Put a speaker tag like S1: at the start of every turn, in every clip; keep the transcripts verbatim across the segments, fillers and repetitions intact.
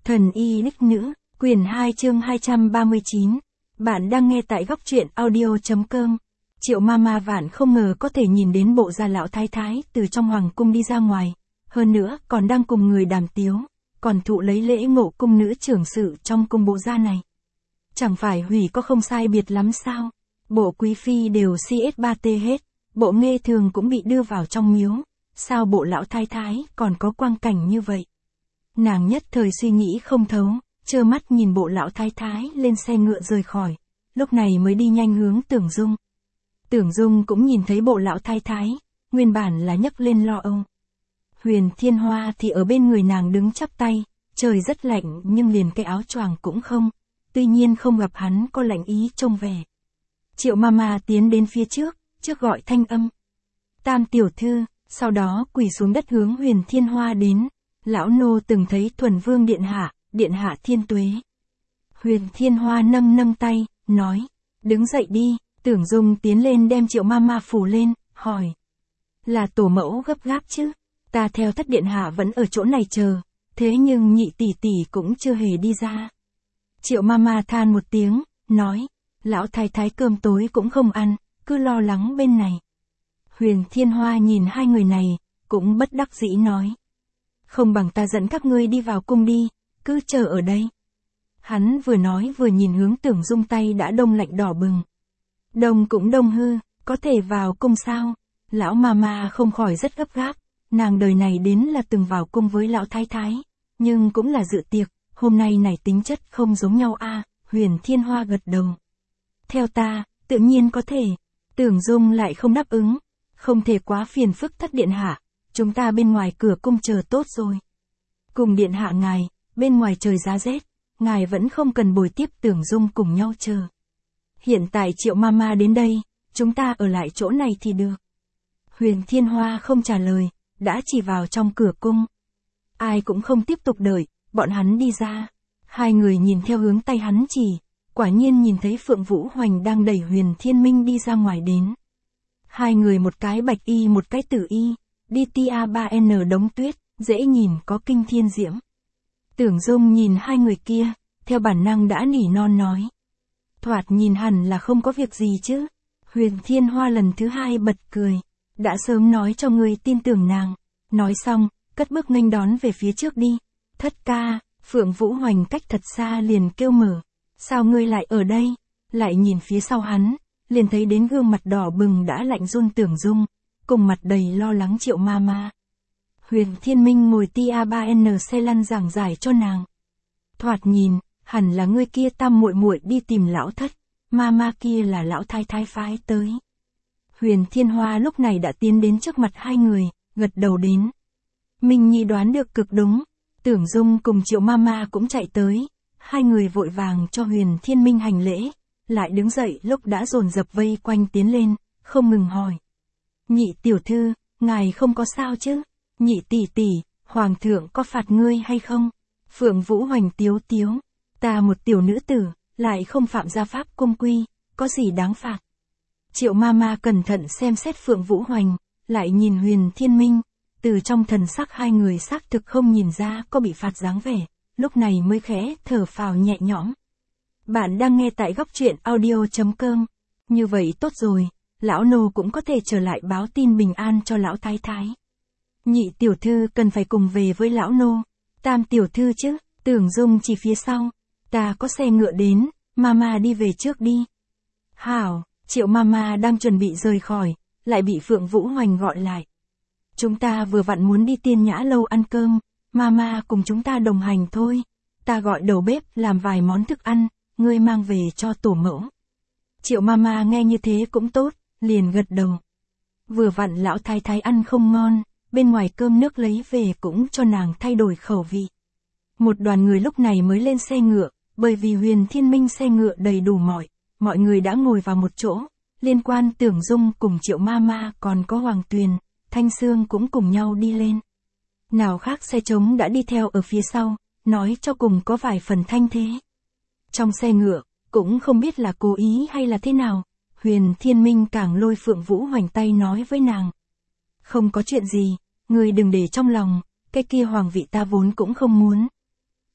S1: Thần y đích nữ, quyển hai chương hai trăm ba mươi chín. Bạn đang nghe tại góc truyện audio.com. Triệu Mama Vạn không ngờ có thể nhìn đến bộ gia lão thái thái từ trong hoàng cung đi ra ngoài. Hơn nữa, còn đang cùng người đàm tiếu, còn thụ lấy lễ ngộ cung nữ trưởng sự trong cung bộ gia này. Chẳng phải hủy có không sai biệt lắm sao? Bộ quý phi đều xê ét ba tê hết, bộ nghê thường cũng bị đưa vào trong miếu. Sao bộ lão thái thái còn có quang cảnh như vậy? Nàng nhất thời suy nghĩ không thấu, trơ mắt nhìn bộ lão thái thái lên xe ngựa rời khỏi, lúc này mới đi nhanh hướng Tưởng Dung. Tưởng Dung cũng nhìn thấy bộ lão thái thái, nguyên bản là nhấc lên lo âu. Huyền Thiên Hoa thì ở bên người nàng đứng chắp tay, trời rất lạnh nhưng liền cái áo choàng cũng không, tuy nhiên không gặp hắn có lạnh ý trông về. Triệu Mama tiến đến phía trước, trước gọi thanh âm. Tam tiểu thư, sau đó quỳ xuống đất hướng Huyền Thiên Hoa đến. Lão nô từng thấy Thuần Vương điện hạ, điện hạ thiên tuế. Huyền Thiên Hoa nâng nâng tay, nói, đứng dậy đi. Tưởng Dung tiến lên đem Triệu Mama phủ lên, hỏi. Là tổ mẫu gấp gáp chứ, ta theo thất điện hạ vẫn ở chỗ này chờ, thế nhưng nhị tỷ tỷ cũng chưa hề đi ra. Triệu Mama than một tiếng, nói, lão thái thái cơm tối cũng không ăn, cứ lo lắng bên này. Huyền Thiên Hoa nhìn hai người này, cũng bất đắc dĩ nói. Không bằng ta dẫn các ngươi đi vào cung đi, cứ chờ ở đây. Hắn vừa nói vừa nhìn hướng Tưởng Dung tay đã đông lạnh đỏ bừng. Đông cũng đông hư, có thể vào cung sao? Lão Mama không khỏi rất gấp gáp, nàng đời này đến là từng vào cung với lão thái thái, nhưng cũng là dự tiệc, hôm nay này tính chất không giống nhau a. À, Huyền Thiên Hoa gật đầu. Theo ta, tự nhiên có thể. Tưởng Dung lại không đáp ứng, không thể quá phiền phức thất điện hạ. Chúng ta bên ngoài cửa cung chờ tốt rồi. Cùng điện hạ ngài, bên ngoài trời giá rét, ngài vẫn không cần bồi tiếp Tưởng Dung cùng nhau chờ. Hiện tại Triệu Mama đến đây, chúng ta ở lại chỗ này thì được. Huyền Thiên Hoa không trả lời, đã chỉ vào trong cửa cung. Ai cũng không tiếp tục đợi, bọn hắn đi ra. Hai người nhìn theo hướng tay hắn chỉ, quả nhiên nhìn thấy Phượng Vũ Hoành đang đẩy Huyền Thiên Minh đi ra ngoài đến. Hai người một cái bạch y một cái tử y. Đi tia ba N đống tuyết, dễ nhìn có kinh thiên diễm. Tưởng Dung nhìn hai người kia, theo bản năng đã nỉ non nói. Thoạt nhìn hẳn là không có việc gì chứ. Huyền Thiên Hoa lần thứ hai bật cười. Đã sớm nói cho ngươi tin tưởng nàng. Nói xong, cất bước nghênh đón về phía trước đi. Thất ca, Phượng Vũ Hoành cách thật xa liền kêu mở. Sao ngươi lại ở đây? Lại nhìn phía sau hắn, liền thấy đến gương mặt đỏ bừng đã lạnh run Tưởng Dung. Cùng mặt đầy lo lắng Triệu Mama. Huyền Thiên Minh ngồi tia ba N xe lăn giảng giải cho nàng. Thoạt nhìn, hẳn là ngươi kia tam muội muội đi tìm lão thất, Mama kia là lão thái thái phái tới. Huyền Thiên Hoa lúc này đã tiến đến trước mặt hai người, gật đầu đến. Minh Nhi đoán được cực đúng, Tưởng Dung cùng Triệu Mama cũng chạy tới, hai người vội vàng cho Huyền Thiên Minh hành lễ, lại đứng dậy lúc đã dồn dập vây quanh tiến lên, không ngừng hỏi. Nhị tiểu thư, ngài không có sao chứ? Nhị tỷ tỷ, hoàng thượng có phạt ngươi hay không? Phượng Vũ Hoành tiếu tiếu, ta một tiểu nữ tử, lại không phạm gia pháp cung quy, có gì đáng phạt? Triệu Mama cẩn thận xem xét Phượng Vũ Hoành, lại nhìn Huyền Thiên Minh, từ trong thần sắc hai người xác thực không nhìn ra có bị phạt dáng vẻ, lúc này mới khẽ thở phào nhẹ nhõm. Bạn đang nghe tại góc truyện audio.com, như vậy tốt rồi. Lão nô cũng có thể trở lại báo tin bình an cho lão thái thái. Nhị tiểu thư cần phải cùng về với lão nô. Tam tiểu thư chứ, Tưởng Dung chỉ phía sau. Ta có xe ngựa đến, Mama đi về trước đi. Hảo, Triệu Mama đang chuẩn bị rời khỏi, lại bị Phượng Vũ Hoành gọi lại. Chúng ta vừa vặn muốn đi Tiên Nhã lâu ăn cơm, Mama cùng chúng ta đồng hành thôi. Ta gọi đầu bếp làm vài món thức ăn, ngươi mang về cho tổ mẫu. Triệu Mama nghe như thế cũng tốt. Liền gật đầu. Vừa vặn lão thái thái ăn không ngon, bên ngoài cơm nước lấy về cũng cho nàng thay đổi khẩu vị. Một đoàn người lúc này mới lên xe ngựa, bởi vì Huyền Thiên Minh xe ngựa đầy đủ mọi, mọi người đã ngồi vào một chỗ, liên quan Tưởng Dung cùng Triệu Mama còn có Hoàng Tuyền, Thanh Sương cũng cùng nhau đi lên. Nào khác xe trống đã đi theo ở phía sau, nói cho cùng có vài phần thanh thế. Trong xe ngựa, cũng không biết là cố ý hay là thế nào. Huyền Thiên Minh càng lôi Phượng Vũ Hoành tay nói với nàng. Không có chuyện gì, ngươi đừng để trong lòng, cái kia hoàng vị ta vốn cũng không muốn.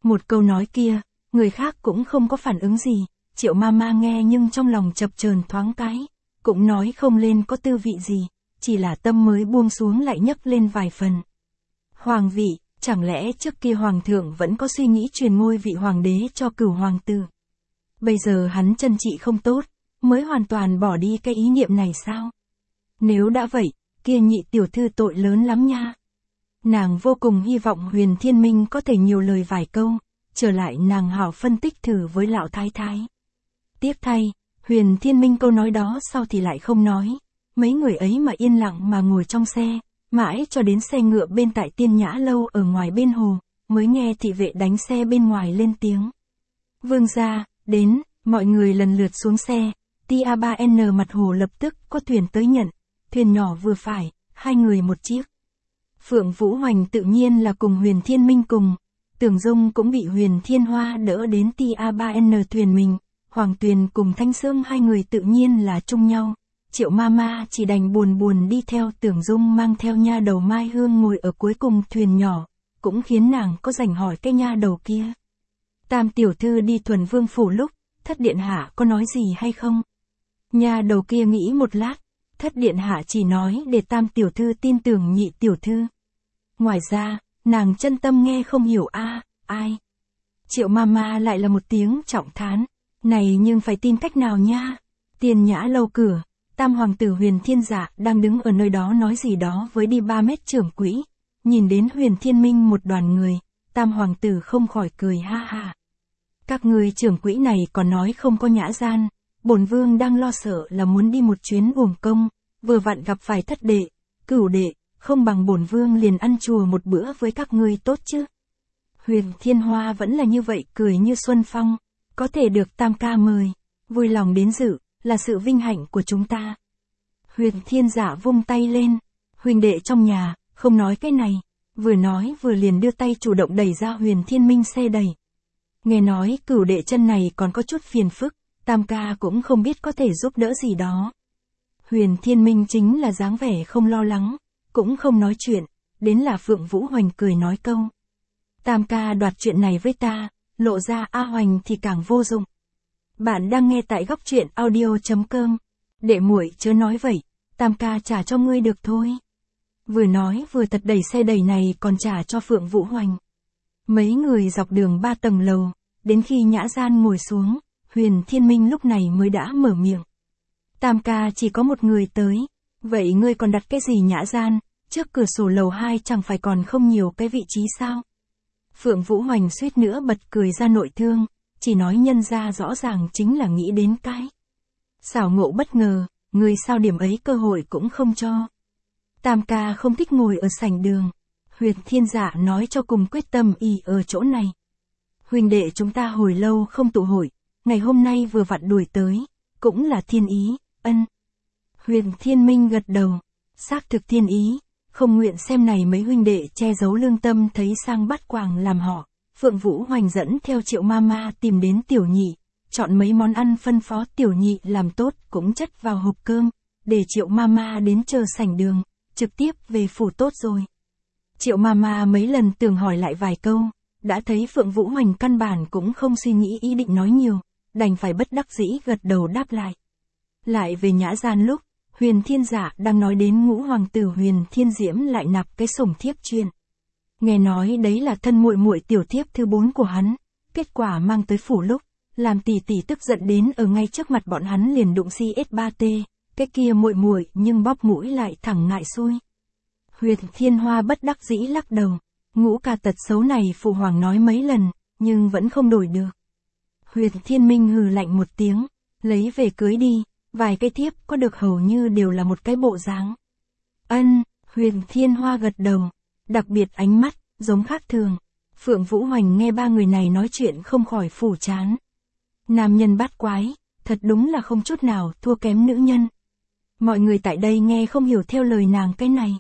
S1: Một câu nói kia, người khác cũng không có phản ứng gì, Triệu Mama nghe nhưng trong lòng chập chờn thoáng cái, cũng nói không lên có tư vị gì, chỉ là tâm mới buông xuống lại nhấc lên vài phần. Hoàng vị, chẳng lẽ trước kia hoàng thượng vẫn có suy nghĩ truyền ngôi vị hoàng đế cho cửu hoàng tử? Bây giờ hắn chân trị không tốt, mới hoàn toàn bỏ đi cái ý niệm này sao? Nếu đã vậy, kia nhị tiểu thư tội lớn lắm nha. Nàng vô cùng hy vọng Huyền Thiên Minh có thể nhiều lời vài câu, trở lại nàng hảo phân tích thử với lão thái thái. Tiếc thay, Huyền Thiên Minh câu nói đó sau thì lại không nói, mấy người ấy mà yên lặng mà ngồi trong xe, mãi cho đến xe ngựa bên tại Tiên Nhã lâu ở ngoài bên hồ, mới nghe thị vệ đánh xe bên ngoài lên tiếng. Vương gia, đến, mọi người lần lượt xuống xe, Tia ba N mặt hồ lập tức có thuyền tới nhận, thuyền nhỏ vừa phải, hai người một chiếc. Phượng Vũ Hoành tự nhiên là cùng Huyền Thiên Minh cùng, Tưởng Dung cũng bị Huyền Thiên Hoa đỡ đến Tia ba N thuyền mình, Hoàng Tuyền cùng Thanh Sương hai người tự nhiên là chung nhau. Triệu Mama chỉ đành buồn buồn đi theo Tưởng Dung mang theo nha đầu Mai Hương ngồi ở cuối cùng thuyền nhỏ, cũng khiến nàng có rảnh hỏi cái nha đầu kia. Tam tiểu thư đi Thuần Vương phủ lúc, Thất điện hạ có nói gì hay không? Nha đầu kia nghĩ một lát, Thất điện hạ chỉ nói để Tam tiểu thư tin tưởng nhị tiểu thư. Ngoài ra, nàng chân tâm nghe không hiểu a, à, ai? Triệu Mama lại là một tiếng trọng thán, này nhưng phải tin cách nào nha? Tiên Nhã lâu cửa, Tam hoàng tử Huyền Thiên Dạ đang đứng ở nơi đó nói gì đó với đi ba mét trưởng quỹ, nhìn đến Huyền Thiên Minh một đoàn người, Tam hoàng tử không khỏi cười ha ha. Các người trưởng quỹ này còn nói không có nhã gian, bổn vương đang lo sợ là muốn đi một chuyến uổng công, vừa vặn gặp phải thất đệ, cửu đệ, không bằng bổn vương liền ăn chùa một bữa với các ngươi tốt chứ. Huyền Thiên Hoa vẫn là như vậy cười như xuân phong, có thể được Tam ca mời, vui lòng đến dự, là sự vinh hạnh của chúng ta. Huyền Thiên Dạ vung tay lên, huynh đệ trong nhà, không nói cái này, vừa nói vừa liền đưa tay chủ động đẩy ra Huyền Thiên Minh xe đẩy. Nghe nói cửu đệ chân này còn có chút phiền phức, Tam ca cũng không biết có thể giúp đỡ gì đó. Huyền Thiên Minh chính là dáng vẻ không lo lắng, cũng không nói chuyện, đến là Phượng Vũ Hoành cười nói câu. Tam ca đoạt chuyện này với ta, lộ ra A Hoành thì càng vô dụng. Bạn đang nghe tại góc truyện audio chấm com. Đệ muội chớ nói vậy, Tam ca trả cho ngươi được thôi. Vừa nói vừa tật đẩy xe đẩy này còn trả cho Phượng Vũ Hoành. Mấy người dọc đường ba tầng lầu, đến khi Nhã Gian ngồi xuống, Huyền Thiên Minh lúc này mới đã mở miệng. Tam ca chỉ có một người tới, vậy ngươi còn đặt cái gì Nhã Gian, trước cửa sổ lầu hai chẳng phải còn không nhiều cái vị trí sao? Phượng Vũ Hoành suýt nữa bật cười ra nội thương, chỉ nói nhân ra rõ ràng chính là nghĩ đến cái. Xảo ngộ bất ngờ, người sao điểm ấy cơ hội cũng không cho. Tam ca không thích ngồi ở sảnh đường. Huyền Thiên Dạ nói cho cùng quyết tâm y ở chỗ này. Huynh đệ chúng ta hồi lâu không tụ hội, ngày hôm nay vừa vặn đuổi tới, cũng là thiên ý, ân. Huyền Thiên Minh gật đầu, xác thực thiên ý, không nguyện xem này mấy huynh đệ che giấu lương tâm thấy sang bắt quàng làm họ. Phượng Vũ Hoành dẫn theo Triệu Mama tìm đến Tiểu Nhị, chọn mấy món ăn phân phó Tiểu Nhị làm tốt cũng chất vào hộp cơm, để Triệu Mama đến chờ sảnh đường, trực tiếp về phủ tốt rồi. Triệu Mama mấy lần tưởng hỏi lại vài câu, đã thấy Phượng Vũ Hoành căn bản cũng không suy nghĩ ý định nói nhiều, đành phải bất đắc dĩ gật đầu đáp lại. Lại về Nhã Gian lúc, Huyền Thiên Dạ đang nói đến ngũ hoàng tử Huyền Thiên Diễm lại nạp cái sủng thiếp chuyện. Nghe nói đấy là thân muội muội tiểu thiếp thứ bốn của hắn, kết quả mang tới phủ lúc, làm tỷ tỷ tức giận đến ở ngay trước mặt bọn hắn liền đụng C S ba T, cái kia muội muội nhưng bóp mũi lại thẳng ngại xui. Huyền Thiên Hoa bất đắc dĩ lắc đầu, ngũ ca tật xấu này phụ hoàng nói mấy lần, nhưng vẫn không đổi được. Huyền Thiên Minh hừ lạnh một tiếng, lấy về cưới đi, vài cái thiếp có được hầu như đều là một cái bộ dáng. Ân, Huyền Thiên Hoa gật đầu, đặc biệt ánh mắt, giống khác thường. Phượng Vũ Hoành nghe ba người này nói chuyện không khỏi phủ chán. Nam nhân bát quái, thật đúng là không chút nào thua kém nữ nhân. Mọi người tại đây nghe không hiểu theo lời nàng cái này.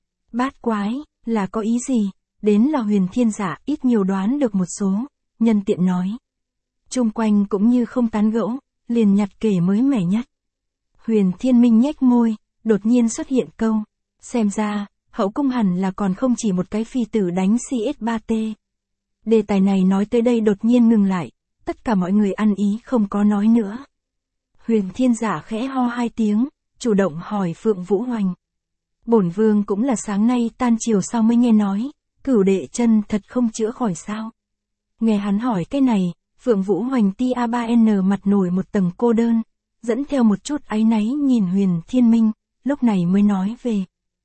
S1: Bát quái, là có ý gì? Đến là Huyền Thiên Dạ ít nhiều đoán được một số, nhân tiện nói. Chung quanh cũng như không tán gẫu, liền nhặt kể mới mẻ nhất. Huyền Thiên Minh nhếch môi, đột nhiên xuất hiện câu. Xem ra, hậu cung hẳn là còn không chỉ một cái phi tử đánh C S ba T. Đề tài này nói tới đây đột nhiên ngừng lại, tất cả mọi người ăn ý không có nói nữa. Huyền Thiên Giả khẽ ho hai tiếng, chủ động hỏi Phượng Vũ Hoành. Bổn vương cũng là sáng nay tan chiều sau mới nghe nói, cửu đệ chân thật không chữa khỏi sao. Nghe hắn hỏi cái này, Phượng Vũ Hoành T A ba N mặt nổi một tầng cô đơn, dẫn theo một chút áy náy nhìn Huyền Thiên Minh, lúc này mới nói về.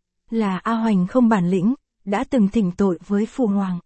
S1: Là A Hoành không bản lĩnh, đã từng thỉnh tội với Phụ Hoàng.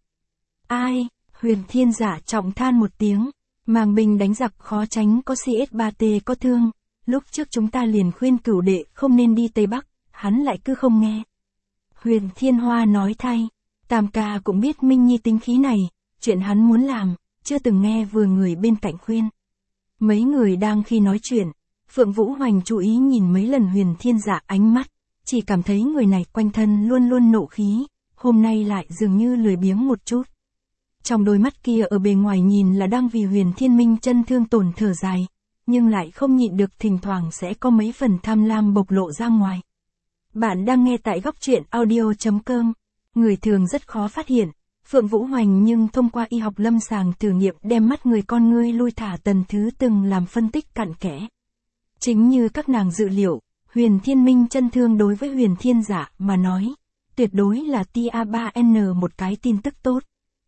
S1: Ai, Huyền Thiên Giả trọng than một tiếng, Màng binh đánh giặc khó tránh có C S ba T có thương, lúc trước chúng ta liền khuyên cửu đệ không nên đi Tây Bắc, hắn lại cứ không nghe. Huyền Thiên Hoa nói thay, Tam ca cũng biết Minh Nhi tính khí này, chuyện hắn muốn làm, chưa từng nghe vừa người bên cạnh khuyên. Mấy người đang khi nói chuyện, Phượng Vũ Hoành chú ý nhìn mấy lần Huyền Thiên Dạ ánh mắt, chỉ cảm thấy người này quanh thân luôn luôn nộ khí, hôm nay lại dường như lười biếng một chút. Trong đôi mắt kia ở bề ngoài nhìn là đang vì Huyền Thiên Minh chân thương tổn thở dài, nhưng lại không nhịn được thỉnh thoảng sẽ có mấy phần tham lam bộc lộ ra ngoài. Bạn đang nghe tại góc truyện audio chấm com. Người thường rất khó phát hiện, Phượng Vũ Hoành nhưng thông qua y học lâm sàng thử nghiệm đem mắt người con ngươi lui thả tần thứ từng làm phân tích cặn kẽ. Chính như các nàng dự liệu, Huyền Thiên Minh chân thương đối với Huyền Thiên Giả mà nói, tuyệt đối là T A ba N một cái tin tức tốt.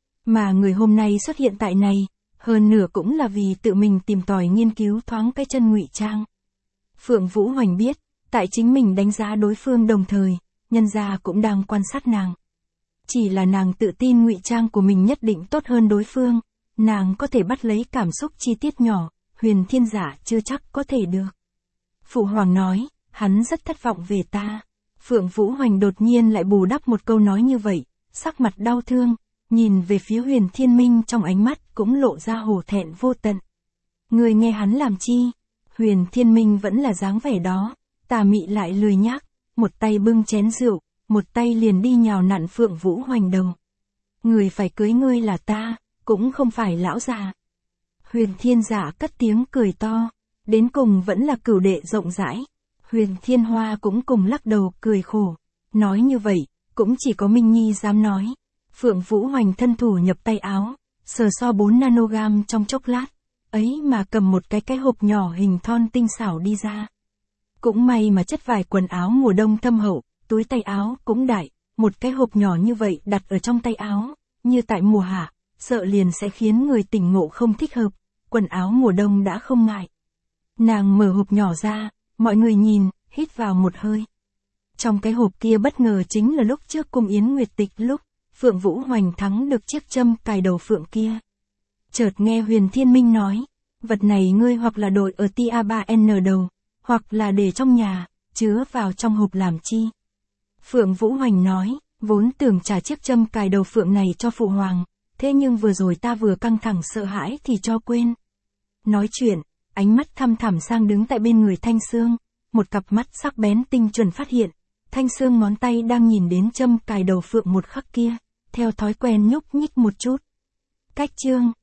S1: Mà người hôm nay xuất hiện tại này, hơn nửa cũng là vì tự mình tìm tòi nghiên cứu thoáng cái chân ngụy trang. Phượng Vũ Hoành biết, tại chính mình đánh giá đối phương đồng thời, nhân gia cũng đang quan sát nàng. Chỉ là nàng tự tin ngụy trang của mình nhất định tốt hơn đối phương, nàng có thể bắt lấy cảm xúc chi tiết nhỏ, Huyền Thiên Giả chưa chắc có thể được. Phụ Hoàng nói, hắn rất thất vọng về ta. Phượng Vũ Hoành đột nhiên lại bù đắp một câu nói như vậy, sắc mặt đau thương, nhìn về phía Huyền Thiên Minh trong ánh mắt cũng lộ ra hổ thẹn vô tận. Người nghe hắn làm chi? Huyền Thiên Minh vẫn là dáng vẻ đó, tà mị lại lười nhác, một tay bưng chén rượu, một tay liền đi nhào nặn Phượng Vũ Hoành đầu. Người phải cưới ngươi là ta, cũng không phải lão già. Huyền Thiên Giả cất tiếng cười to, đến cùng vẫn là cửu đệ rộng rãi. Huyền Thiên Hoa cũng cùng lắc đầu cười khổ, nói như vậy, cũng chỉ có Minh Nhi dám nói. Phượng Vũ Hoành thân thủ nhập tay áo, sờ so bốn nanogam trong chốc lát, ấy mà cầm một cái cái hộp nhỏ hình thon tinh xảo đi ra. Cũng may mà chất vải quần áo mùa đông thâm hậu, túi tay áo cũng đại, một cái hộp nhỏ như vậy đặt ở trong tay áo, như tại mùa hạ, sợ liền sẽ khiến người tỉnh ngộ không thích hợp, quần áo mùa đông đã không ngại. Nàng mở hộp nhỏ ra, mọi người nhìn, hít vào một hơi. Trong cái hộp kia bất ngờ chính là lúc trước cung Yến Nguyệt Tịch lúc Phượng Vũ Hoành thắng được chiếc châm cài đầu phượng kia. Chợt nghe Huyền Thiên Minh nói, vật này ngươi hoặc là đội ở T A ba N đầu, hoặc là để trong nhà, chứa vào trong hộp làm chi. Phượng Vũ Hoành nói, vốn tưởng trả chiếc châm cài đầu phượng này cho Phụ Hoàng, thế nhưng vừa rồi ta vừa căng thẳng sợ hãi thì cho quên. Nói chuyện, ánh mắt thăm thẳm sang đứng tại bên người Thanh Sương, một cặp mắt sắc bén tinh chuẩn phát hiện, Thanh Sương ngón tay đang nhìn đến châm cài đầu phượng một khắc kia, theo thói quen nhúc nhích một chút. Cách chương